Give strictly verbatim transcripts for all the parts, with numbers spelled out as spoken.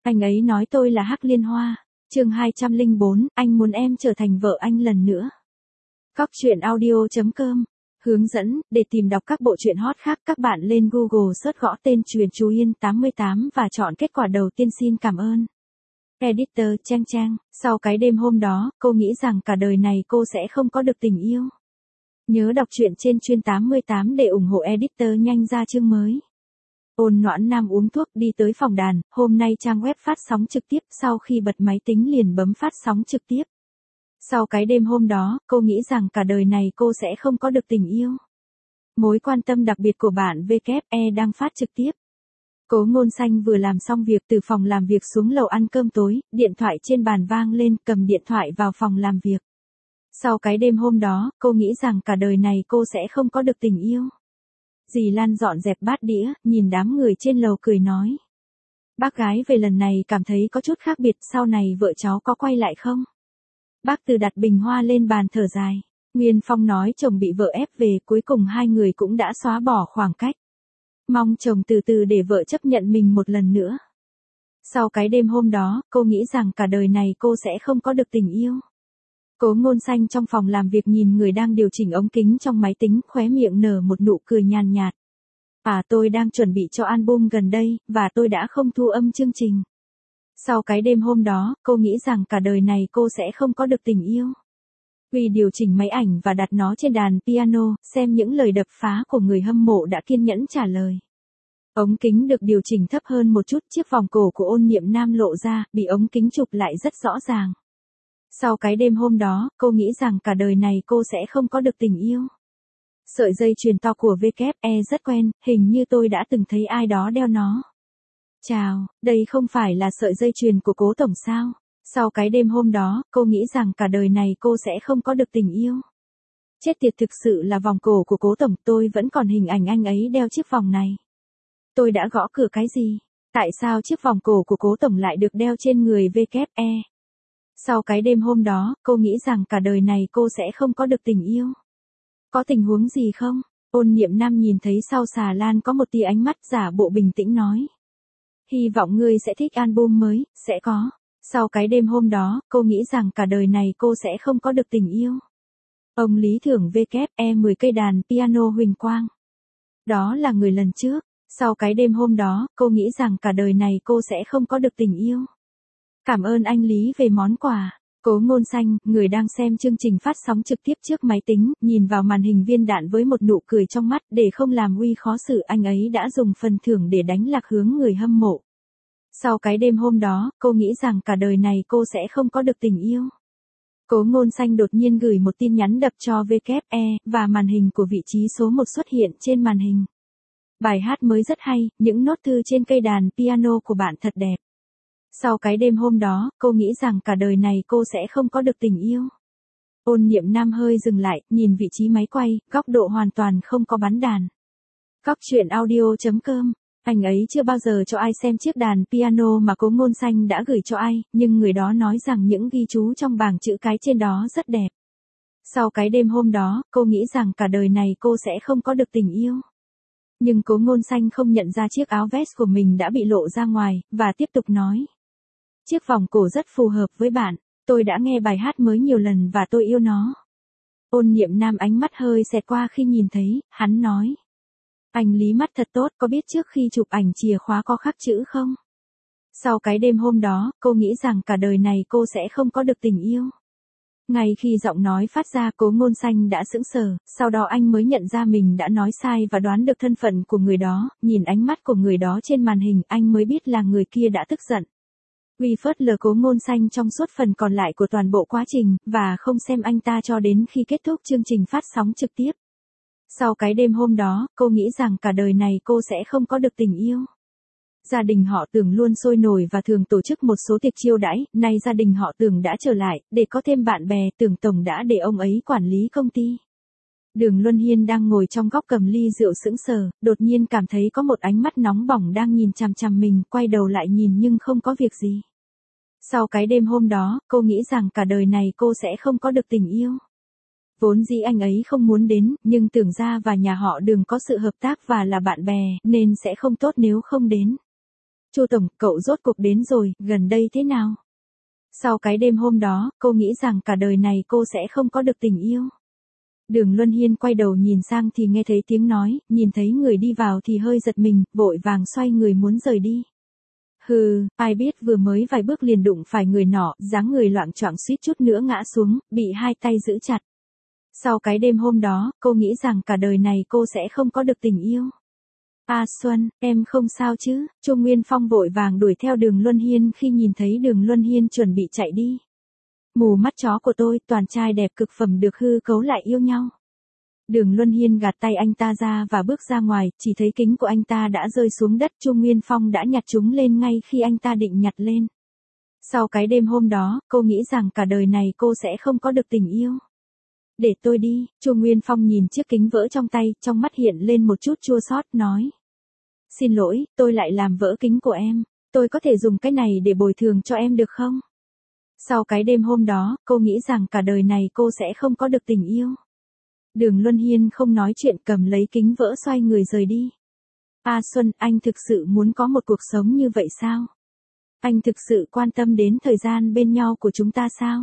Anh ấy nói tôi là Hắc Liên Hoa. Chương hai trăm lẻ bốn, anh muốn em trở thành vợ anh lần nữa. Cóc truyện audio chấm com. Hướng dẫn, để tìm đọc các bộ truyện hot khác các bạn lên Google search gõ tên Truyện Chú Yên tám mươi tám và chọn kết quả đầu tiên. Xin cảm ơn. Editor Trang Trang, sau cái đêm hôm đó, cô nghĩ rằng cả đời này cô sẽ không có được tình yêu. Nhớ đọc truyện trên Chuyên tám mươi tám để ủng hộ editor nhanh ra chương mới. Ôn Noãn Nam uống thuốc đi tới phòng đàn, hôm nay trang web phát sóng trực tiếp, sau khi bật máy tính liền bấm phát sóng trực tiếp. Sau cái đêm hôm đó, cô nghĩ rằng cả đời này cô sẽ không có được tình yêu. Mối quan tâm đặc biệt của bạn vê kép e đang phát trực tiếp. Cố Ngôn Xanh vừa làm xong việc từ phòng làm việc xuống lầu ăn cơm tối, điện thoại trên bàn vang lên, cầm điện thoại vào phòng làm việc. Sau cái đêm hôm đó, cô nghĩ rằng cả đời này cô sẽ không có được tình yêu. Dì Lan dọn dẹp bát đĩa, nhìn đám người trên lầu cười nói. Bác gái về lần này cảm thấy có chút khác biệt, sau này vợ cháu có quay lại không? Bác Từ đặt bình hoa lên bàn thở dài. Nguyên Phong nói chồng bị vợ ép về, cuối cùng hai người cũng đã xóa bỏ khoảng cách. Mong chồng từ từ để vợ chấp nhận mình một lần nữa. Sau cái đêm hôm đó, cô nghĩ rằng cả đời này cô sẽ không có được tình yêu. Cố Ngôn Xanh trong phòng làm việc nhìn người đang điều chỉnh ống kính trong máy tính, khóe miệng nở một nụ cười nhàn nhạt. À, tôi đang chuẩn bị cho album gần đây, và tôi đã không thu âm chương trình. Sau cái đêm hôm đó, cô nghĩ rằng cả đời này cô sẽ không có được tình yêu. Vì điều chỉnh máy ảnh và đặt nó trên đàn piano, xem những lời đập phá của người hâm mộ đã kiên nhẫn trả lời. Ống kính được điều chỉnh thấp hơn một chút, chiếc vòng cổ của Ôn Niệm Nam lộ ra, bị ống kính chụp lại rất rõ ràng. Sau cái đêm hôm đó, cô nghĩ rằng cả đời này cô sẽ không có được tình yêu. Sợi dây chuyền to của vê kép e rất quen, hình như tôi đã từng thấy ai đó đeo nó. Chào, đây không phải là sợi dây chuyền của Cố Tổng sao? Sau cái đêm hôm đó, cô nghĩ rằng cả đời này cô sẽ không có được tình yêu. Chết tiệt, thực sự là vòng cổ của Cố Tổng, tôi vẫn còn hình ảnh anh ấy đeo chiếc vòng này. Tôi đã gõ cửa cái gì? Tại sao chiếc vòng cổ của Cố Tổng lại được đeo trên người vê kép e? Sau cái đêm hôm đó, cô nghĩ rằng cả đời này cô sẽ không có được tình yêu. Có tình huống gì không? Ôn Niệm Nam nhìn thấy sau xà lan có một tia ánh mắt giả bộ bình tĩnh nói. Hy vọng ngươi sẽ thích album mới, sẽ có. Sau cái đêm hôm đó, cô nghĩ rằng cả đời này cô sẽ không có được tình yêu. Ông Lý thưởng vê kép e mười cây đàn piano huỳnh quang. Đó là người lần trước. Sau cái đêm hôm đó, cô nghĩ rằng cả đời này cô sẽ không có được tình yêu. Cảm ơn anh Lý về món quà. Cố Ngôn Xanh, người đang xem chương trình phát sóng trực tiếp trước máy tính, nhìn vào màn hình viên đạn với một nụ cười trong mắt, để không làm Uy khó xử, anh ấy đã dùng phần thưởng để đánh lạc hướng người hâm mộ. Sau cái đêm hôm đó, cô nghĩ rằng cả đời này cô sẽ không có được tình yêu. Cố Ngôn Xanh đột nhiên gửi một tin nhắn đập cho vê kép e, và màn hình của vị trí số một xuất hiện trên màn hình. Bài hát mới rất hay, những nốt thư trên cây đàn piano của bạn thật đẹp. Sau cái đêm hôm đó, cô nghĩ rằng cả đời này cô sẽ không có được tình yêu. Ôn Niệm Nam hơi dừng lại, nhìn vị trí máy quay, góc độ hoàn toàn không có bắn đàn. Cóc truyện audio chấm com. Anh ấy chưa bao giờ cho ai xem chiếc đàn piano mà Cố Ngôn Xanh đã gửi cho ai, nhưng người đó nói rằng những ghi chú trong bảng chữ cái trên đó rất đẹp. Sau cái đêm hôm đó, cô nghĩ rằng cả đời này cô sẽ không có được tình yêu. Nhưng Cố Ngôn Xanh không nhận ra chiếc áo vest của mình đã bị lộ ra ngoài, và tiếp tục nói. Chiếc vòng cổ rất phù hợp với bạn, tôi đã nghe bài hát mới nhiều lần và tôi yêu nó. Ôn Niệm Nam ánh mắt hơi xẹt qua khi nhìn thấy, hắn nói. Anh Lý mắt thật tốt, có biết trước khi chụp ảnh chìa khóa có khắc chữ không? Sau cái đêm hôm đó, cô nghĩ rằng cả đời này cô sẽ không có được tình yêu. Ngay khi giọng nói phát ra, Cố Ngôn Xanh đã sững sờ, sau đó anh mới nhận ra mình đã nói sai và đoán được thân phận của người đó, nhìn ánh mắt của người đó trên màn hình, anh mới biết là người kia đã tức giận. Vì phớt lờ Cố Ngôn Xanh trong suốt phần còn lại của toàn bộ quá trình, và không xem anh ta cho đến khi kết thúc chương trình phát sóng trực tiếp. Sau cái đêm hôm đó, cô nghĩ rằng cả đời này cô sẽ không có được tình yêu. Gia đình họ Tưởng luôn sôi nổi và thường tổ chức một số tiệc chiêu đãi, nay gia đình họ Tưởng đã trở lại, để có thêm bạn bè, Tưởng Tổng đã để ông ấy quản lý công ty. Đường Luân Hiên đang ngồi trong góc cầm ly rượu sững sờ, đột nhiên cảm thấy có một ánh mắt nóng bỏng đang nhìn chằm chằm mình, quay đầu lại nhìn nhưng không có việc gì. Sau cái đêm hôm đó, cô nghĩ rằng cả đời này cô sẽ không có được tình yêu. Vốn dĩ anh ấy không muốn đến, nhưng Tưởng gia và nhà họ Đường có sự hợp tác và là bạn bè, nên sẽ không tốt nếu không đến. Chu tổng, cậu rốt cuộc đến rồi, gần đây thế nào? Sau cái đêm hôm đó, cô nghĩ rằng cả đời này cô sẽ không có được tình yêu. Đường Luân Hiên quay đầu nhìn sang thì nghe thấy tiếng nói, nhìn thấy người đi vào thì hơi giật mình, vội vàng xoay người muốn rời đi. Hừ, ai biết vừa mới vài bước liền đụng phải người nọ, dáng người loạng choạng suýt chút nữa ngã xuống, bị hai tay giữ chặt. Sau cái đêm hôm đó, cô nghĩ rằng cả đời này cô sẽ không có được tình yêu. A Xuân, em không sao chứ? Chu Nguyên Phong vội vàng đuổi theo Đường Luân Hiên khi nhìn thấy Đường Luân Hiên chuẩn bị chạy đi. Mù mắt chó của tôi, toàn trai đẹp cực phẩm được hư cấu lại yêu nhau. Đường Luân Hiên gạt tay anh ta ra và bước ra ngoài, chỉ thấy kính của anh ta đã rơi xuống đất. Chu Nguyên Phong đã nhặt chúng lên ngay khi anh ta định nhặt lên. Sau cái đêm hôm đó, cô nghĩ rằng cả đời này cô sẽ không có được tình yêu. Để tôi đi, Chu Nguyên Phong nhìn chiếc kính vỡ trong tay, trong mắt hiện lên một chút chua xót, nói. Xin lỗi, tôi lại làm vỡ kính của em, tôi có thể dùng cái này để bồi thường cho em được không? Sau cái đêm hôm đó, cô nghĩ rằng cả đời này cô sẽ không có được tình yêu. Đường Luân Hiên không nói chuyện, cầm lấy kính vỡ xoay người rời đi. A Xuân, anh thực sự muốn có một cuộc sống như vậy sao? Anh thực sự quan tâm đến thời gian bên nhau của chúng ta sao?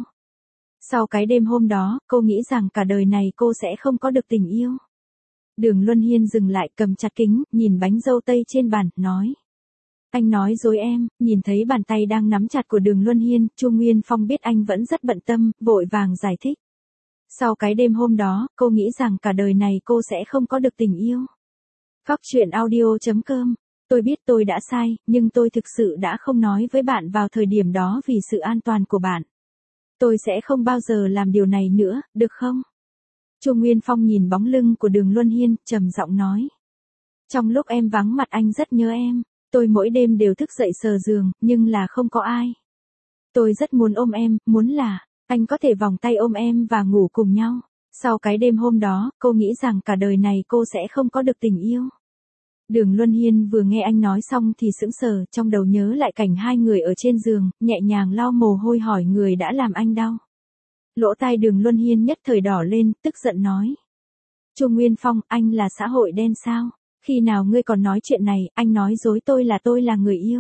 Sau cái đêm hôm đó, cô nghĩ rằng cả đời này cô sẽ không có được tình yêu. Đường Luân Hiên dừng lại, cầm chặt kính, nhìn bánh dâu tây trên bàn, nói. Anh nói dối em. Nhìn thấy bàn tay đang nắm chặt của Đường Luân Hiên, Chu Nguyên Phong biết anh vẫn rất bận tâm, vội vàng giải thích. Sau cái đêm hôm đó, cô nghĩ rằng cả đời này cô sẽ không có được tình yêu. Cóc truyện audio chấm com. Tôi biết tôi đã sai, nhưng tôi thực sự đã không nói với bạn vào thời điểm đó vì sự an toàn của bạn. Tôi sẽ không bao giờ làm điều này nữa, được không? Chu Nguyên Phong nhìn bóng lưng của Đường Luân Hiên, trầm giọng nói. Trong lúc em vắng mặt anh rất nhớ em, tôi mỗi đêm đều thức dậy sờ giường, nhưng là không có ai. Tôi rất muốn ôm em, muốn là, anh có thể vòng tay ôm em và ngủ cùng nhau. Sau cái đêm hôm đó, cô nghĩ rằng cả đời này cô sẽ không có được tình yêu. Đường Luân Hiên vừa nghe anh nói xong thì sững sờ, trong đầu nhớ lại cảnh hai người ở trên giường, nhẹ nhàng lau mồ hôi hỏi người đã làm anh đau. Lỗ tai Đường Luân Hiên nhất thời đỏ lên, tức giận nói. Chu Nguyên Phong, anh là xã hội đen sao? Khi nào ngươi còn nói chuyện này, anh nói dối tôi là tôi là người yêu.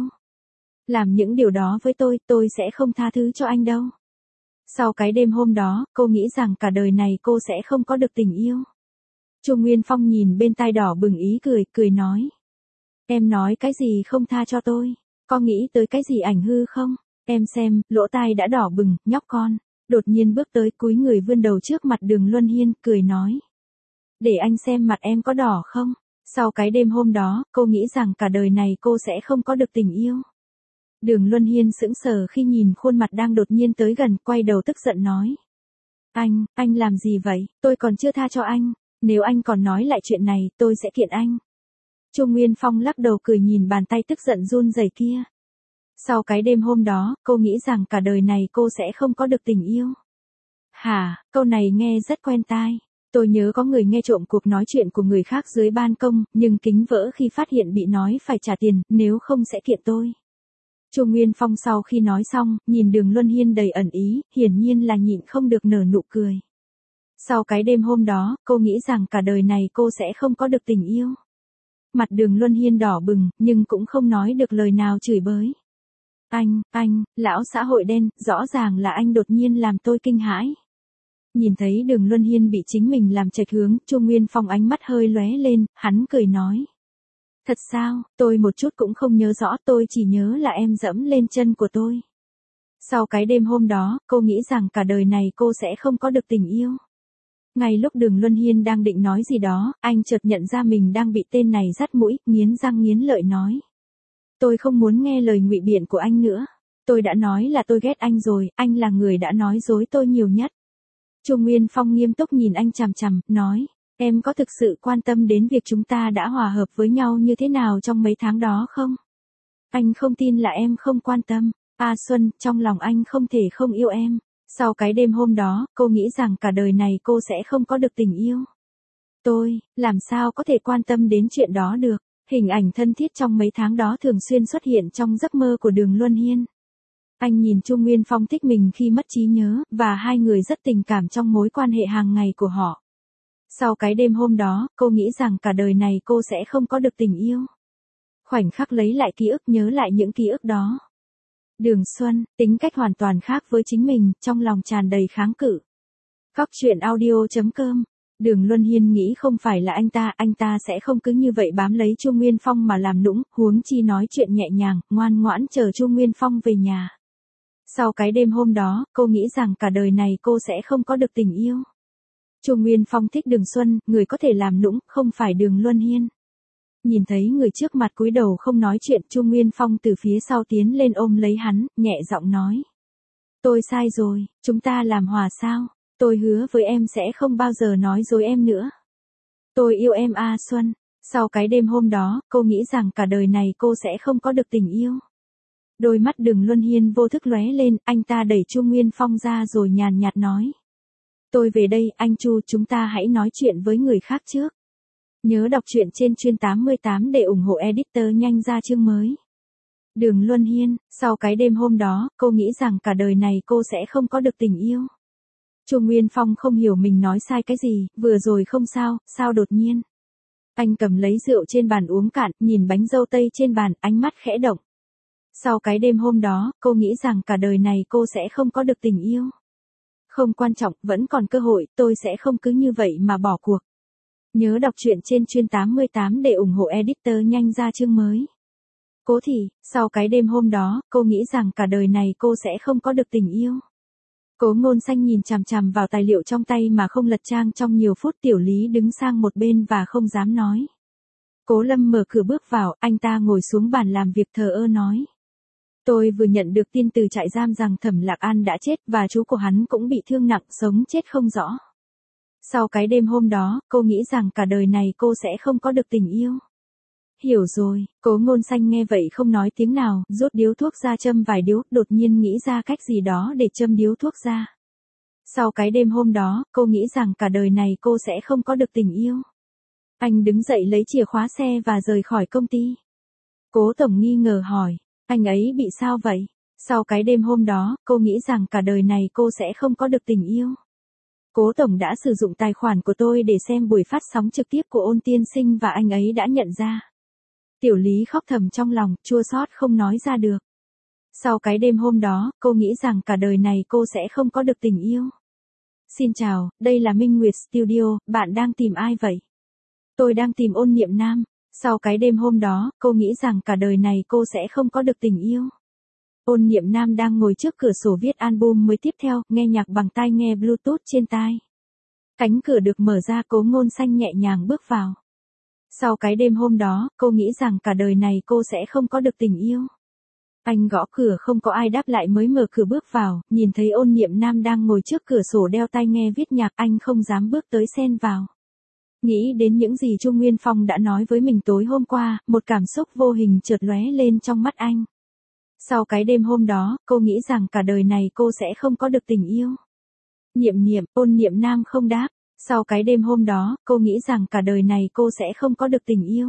Làm những điều đó với tôi, tôi sẽ không tha thứ cho anh đâu. Sau cái đêm hôm đó, cô nghĩ rằng cả đời này cô sẽ không có được tình yêu. Chu Nguyên Phong nhìn bên tai đỏ bừng ý cười, cười nói. Em nói cái gì không tha cho tôi? Có nghĩ tới cái gì ảnh hư không? Em xem, lỗ tai đã đỏ bừng, nhóc con. Đột nhiên bước tới cúi người vươn đầu trước mặt Đường Luân Hiên, cười nói. Để anh xem mặt em có đỏ không? Sau cái đêm hôm đó, cô nghĩ rằng cả đời này cô sẽ không có được tình yêu. Đường Luân Hiên sững sờ khi nhìn khuôn mặt đang đột nhiên tới gần, quay đầu tức giận nói. Anh, anh làm gì vậy? Tôi còn chưa tha cho anh. Nếu anh còn nói lại chuyện này, tôi sẽ kiện anh. Chu Nguyên Phong lắc đầu cười nhìn bàn tay tức giận run rẩy kia. Sau cái đêm hôm đó, cô nghĩ rằng cả đời này cô sẽ không có được tình yêu. Hả, câu này nghe rất quen tai. Tôi nhớ có người nghe trộm cuộc nói chuyện của người khác dưới ban công, nhưng kính vỡ khi phát hiện bị nói phải trả tiền, nếu không sẽ kiện tôi. Chu Nguyên Phong sau khi nói xong, nhìn Đường Luân Hiên đầy ẩn ý, hiển nhiên là nhịn không được nở nụ cười. Sau cái đêm hôm đó, cô nghĩ rằng cả đời này cô sẽ không có được tình yêu. Mặt Đường Luân Hiên đỏ bừng, nhưng cũng không nói được lời nào chửi bới. Anh, anh, lão xã hội đen, rõ ràng là anh đột nhiên làm tôi kinh hãi. Nhìn thấy Đường Luân Hiên bị chính mình làm chệch hướng, Chu Nguyên Phong ánh mắt hơi lóe lên, hắn cười nói. Thật sao, tôi một chút cũng không nhớ rõ, tôi chỉ nhớ là em dẫm lên chân của tôi. Sau cái đêm hôm đó, cô nghĩ rằng cả đời này cô sẽ không có được tình yêu. Ngay lúc Đường Luân Hiên đang định nói gì đó, anh chợt nhận ra mình đang bị tên này dắt mũi, nghiến răng nghiến lợi nói. Tôi không muốn nghe lời ngụy biện của anh nữa. Tôi đã nói là tôi ghét anh rồi, anh là người đã nói dối tôi nhiều nhất. Chu Nguyên Phong nghiêm túc nhìn anh chằm chằm, nói. Em có thực sự quan tâm đến việc chúng ta đã hòa hợp với nhau như thế nào trong mấy tháng đó không? Anh không tin là em không quan tâm. A Xuân, trong lòng anh không thể không yêu em. Sau cái đêm hôm đó, cô nghĩ rằng cả đời này cô sẽ không có được tình yêu. Tôi, làm sao có thể quan tâm đến chuyện đó được? Hình ảnh thân thiết trong mấy tháng đó thường xuyên xuất hiện trong giấc mơ của Đường Luân Hiên. Anh nhìn Chu Nguyên Phong thích mình khi mất trí nhớ, và hai người rất tình cảm trong mối quan hệ hàng ngày của họ. Sau cái đêm hôm đó, cô nghĩ rằng cả đời này cô sẽ không có được tình yêu. Khoảnh khắc lấy lại ký ức, nhớ lại những ký ức đó. Đường Xuân, tính cách hoàn toàn khác với chính mình, trong lòng tràn đầy kháng cự. Cóc truyện audio chấm com. Đường Luân Hiên nghĩ không phải là anh ta, anh ta sẽ không cứ như vậy bám lấy Chu Nguyên Phong mà làm nũng, huống chi nói chuyện nhẹ nhàng, ngoan ngoãn chờ Chu Nguyên Phong về nhà. Sau cái đêm hôm đó, cô nghĩ rằng cả đời này cô sẽ không có được tình yêu. Chu Nguyên Phong thích Đường Xuân, người có thể làm nũng, không phải Đường Luân Hiên. Nhìn thấy người trước mặt cúi đầu không nói chuyện, Chu Nguyên Phong từ phía sau tiến lên ôm lấy hắn, nhẹ giọng nói. Tôi sai rồi, chúng ta làm hòa sao? Tôi hứa với em sẽ không bao giờ nói dối em nữa. Tôi yêu em A Xuân. Sau cái đêm hôm đó, cô nghĩ rằng cả đời này cô sẽ không có được tình yêu. Đôi mắt Đường Luân Hiên vô thức lóe lên, anh ta đẩy Chu Nguyên Phong ra rồi nhàn nhạt nói. Tôi về đây, anh Chu, chúng ta hãy nói chuyện với người khác trước. Nhớ đọc truyện trên chuyên tám mươi tám để ủng hộ editor nhanh ra chương mới. Đường Luân Hiên, sau cái đêm hôm đó, cô nghĩ rằng cả đời này cô sẽ không có được tình yêu. Chu Nguyên Phong không hiểu mình nói sai cái gì, vừa rồi không sao, sao đột nhiên. Anh cầm lấy rượu trên bàn uống cạn, nhìn bánh dâu tây trên bàn, ánh mắt khẽ động. Sau cái đêm hôm đó, cô nghĩ rằng cả đời này cô sẽ không có được tình yêu. Không quan trọng, vẫn còn cơ hội, tôi sẽ không cứ như vậy mà bỏ cuộc. Nhớ đọc truyện trên chuyên tám mươi tám để ủng hộ editor nhanh ra chương mới. Cố Thị, sau cái đêm hôm đó, cô nghĩ rằng cả đời này cô sẽ không có được tình yêu. Cố Ngôn Xanh nhìn chằm chằm vào tài liệu trong tay mà không lật trang trong nhiều phút. Tiểu Lý đứng sang một bên và không dám nói. Cố Lâm mở cửa bước vào, anh ta ngồi xuống bàn làm việc thờ ơ nói. Tôi vừa nhận được tin từ trại giam rằng Thẩm Lạc An đã chết và chú của hắn cũng bị thương nặng, sống chết không rõ. Sau cái đêm hôm đó, cô nghĩ rằng cả đời này cô sẽ không có được tình yêu. Hiểu rồi, Cố Ngôn Xanh nghe vậy không nói tiếng nào, rút điếu thuốc ra châm vài điếu, đột nhiên nghĩ ra cách gì đó để châm điếu thuốc ra. Sau cái đêm hôm đó, cô nghĩ rằng cả đời này cô sẽ không có được tình yêu. Anh đứng dậy lấy chìa khóa xe và rời khỏi công ty. Cố Tổng nghi ngờ hỏi, anh ấy bị sao vậy? Sau cái đêm hôm đó, cô nghĩ rằng cả đời này cô sẽ không có được tình yêu. Cố Tổng đã sử dụng tài khoản của tôi để xem buổi phát sóng trực tiếp của Ôn Tiên Sinh và anh ấy đã nhận ra. Tiểu Lý khóc thầm trong lòng, chua xót không nói ra được. Sau cái đêm hôm đó, cô nghĩ rằng cả đời này cô sẽ không có được tình yêu. Xin chào, đây là Minh Nguyệt Studio, bạn đang tìm ai vậy? Tôi đang tìm Ôn Niệm Nam. Sau cái đêm hôm đó, cô nghĩ rằng cả đời này cô sẽ không có được tình yêu. Ôn Niệm Nam đang ngồi trước cửa sổ viết album mới tiếp theo, nghe nhạc bằng tai nghe Bluetooth trên tai. Cánh cửa được mở ra, Cố Ngôn Xanh nhẹ nhàng bước vào. Sau cái đêm hôm đó, cô nghĩ rằng cả đời này cô sẽ không có được tình yêu. Anh gõ cửa không có ai đáp lại mới mở cửa bước vào, nhìn thấy Ôn Niệm Nam đang ngồi trước cửa sổ đeo tai nghe viết nhạc, anh không dám bước tới xen vào. Nghĩ đến những gì Chu Nguyên Phong đã nói với mình tối hôm qua, một cảm xúc vô hình chợt lóe lên trong mắt anh. Sau cái đêm hôm đó, cô nghĩ rằng cả đời này cô sẽ không có được tình yêu. Niệm niệm, Ôn Niệm Nam không đáp. Sau cái đêm hôm đó, cô nghĩ rằng cả đời này cô sẽ không có được tình yêu.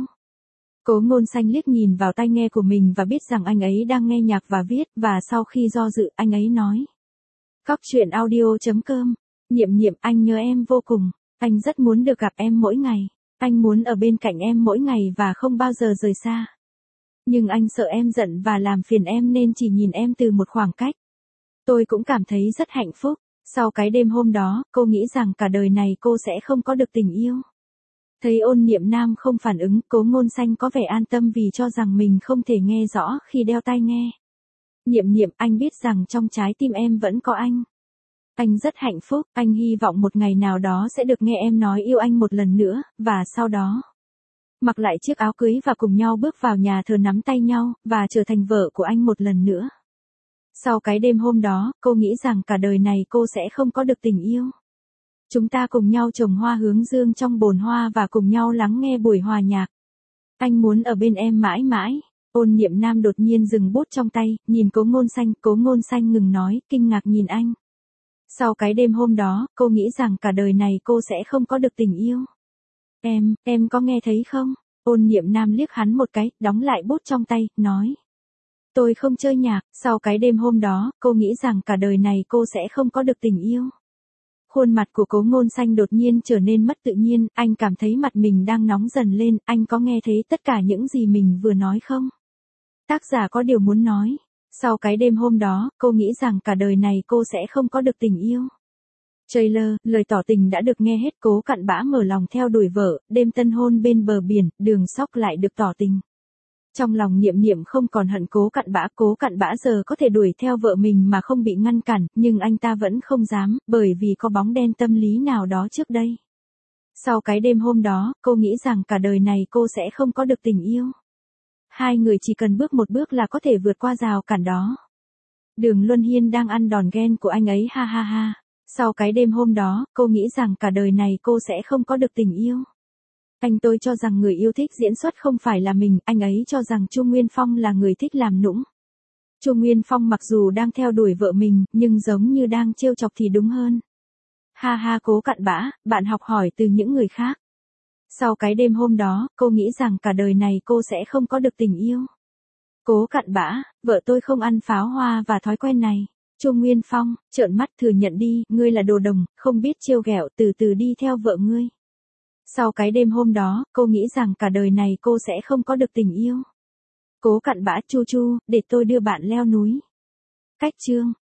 Cố Ngôn Xanh liếc nhìn vào tai nghe của mình và biết rằng anh ấy đang nghe nhạc và viết, và sau khi do dự, anh ấy nói. Cóc truyện audio chấm com. Niệm niệm, anh nhớ em vô cùng. Anh rất muốn được gặp em mỗi ngày. Anh muốn ở bên cạnh em mỗi ngày và không bao giờ rời xa. Nhưng anh sợ em giận và làm phiền em nên chỉ nhìn em từ một khoảng cách. Tôi cũng cảm thấy rất hạnh phúc. Sau cái đêm hôm đó, cô nghĩ rằng cả đời này cô sẽ không có được tình yêu. Thấy Ôn Niệm Nam không phản ứng, Cố Ngôn Xanh có vẻ an tâm vì cho rằng mình không thể nghe rõ khi đeo tai nghe. Niệm niệm, anh biết rằng trong trái tim em vẫn có anh. Anh rất hạnh phúc, anh hy vọng một ngày nào đó sẽ được nghe em nói yêu anh một lần nữa, và sau đó mặc lại chiếc áo cưới và cùng nhau bước vào nhà thờ nắm tay nhau, và trở thành vợ của anh một lần nữa. Sau cái đêm hôm đó, cô nghĩ rằng cả đời này cô sẽ không có được tình yêu. Chúng ta cùng nhau trồng hoa hướng dương trong bồn hoa và cùng nhau lắng nghe buổi hòa nhạc. Anh muốn ở bên em mãi mãi. Ôn Niệm Nam đột nhiên dừng bút trong tay, nhìn Cố Ngôn Xanh, Cố Ngôn Xanh ngừng nói, kinh ngạc nhìn anh. Sau cái đêm hôm đó, cô nghĩ rằng cả đời này cô sẽ không có được tình yêu. Em, em có nghe thấy không? Ôn Niệm Nam liếc hắn một cái, đóng lại bút trong tay, nói. Tôi không chơi nhạc, sau cái đêm hôm đó, cô nghĩ rằng cả đời này cô sẽ không có được tình yêu. Khuôn mặt của Cố Ngôn Xanh đột nhiên trở nên mất tự nhiên, anh cảm thấy mặt mình đang nóng dần lên, anh có nghe thấy tất cả những gì mình vừa nói không? Tác giả có điều muốn nói. Sau cái đêm hôm đó, cô nghĩ rằng cả đời này cô sẽ không có được tình yêu. Trailer, lời tỏ tình đã được nghe hết. Cố Cặn Bã mở lòng theo đuổi vợ, đêm tân hôn bên bờ biển, Đường Sóc lại được tỏ tình. Trong lòng Niệm Niệm không còn hận Cố Cặn Bã, Cố Cặn Bã giờ có thể đuổi theo vợ mình mà không bị ngăn cản, nhưng anh ta vẫn không dám, bởi vì có bóng đen tâm lý nào đó trước đây. Sau cái đêm hôm đó, cô nghĩ rằng cả đời này cô sẽ không có được tình yêu. Hai người chỉ cần bước một bước là có thể vượt qua rào cản đó. Đường Luân Hiên đang ăn đòn ghen của anh ấy ha ha ha. Sau cái đêm hôm đó, cô nghĩ rằng cả đời này cô sẽ không có được tình yêu. Anh tôi cho rằng người yêu thích diễn xuất không phải là mình, anh ấy cho rằng Chu Nguyên Phong là người thích làm nũng. Chu Nguyên Phong mặc dù đang theo đuổi vợ mình, nhưng giống như đang trêu chọc thì đúng hơn. Ha ha Cố Cặn Bã, bạn học hỏi từ những người khác. Sau cái đêm hôm đó, cô nghĩ rằng cả đời này cô sẽ không có được tình yêu. Cố Cặn Bã, vợ tôi không ăn pháo hoa và thói quen này. Chu Nguyên Phong, trợn mắt thừa nhận đi, ngươi là đồ đồng, không biết trêu ghẹo, từ từ đi theo vợ ngươi. Sau cái đêm hôm đó, cô nghĩ rằng cả đời này cô sẽ không có được tình yêu. Cố Cặn Bã, Chu Chu, để tôi đưa bạn leo núi. Cách chương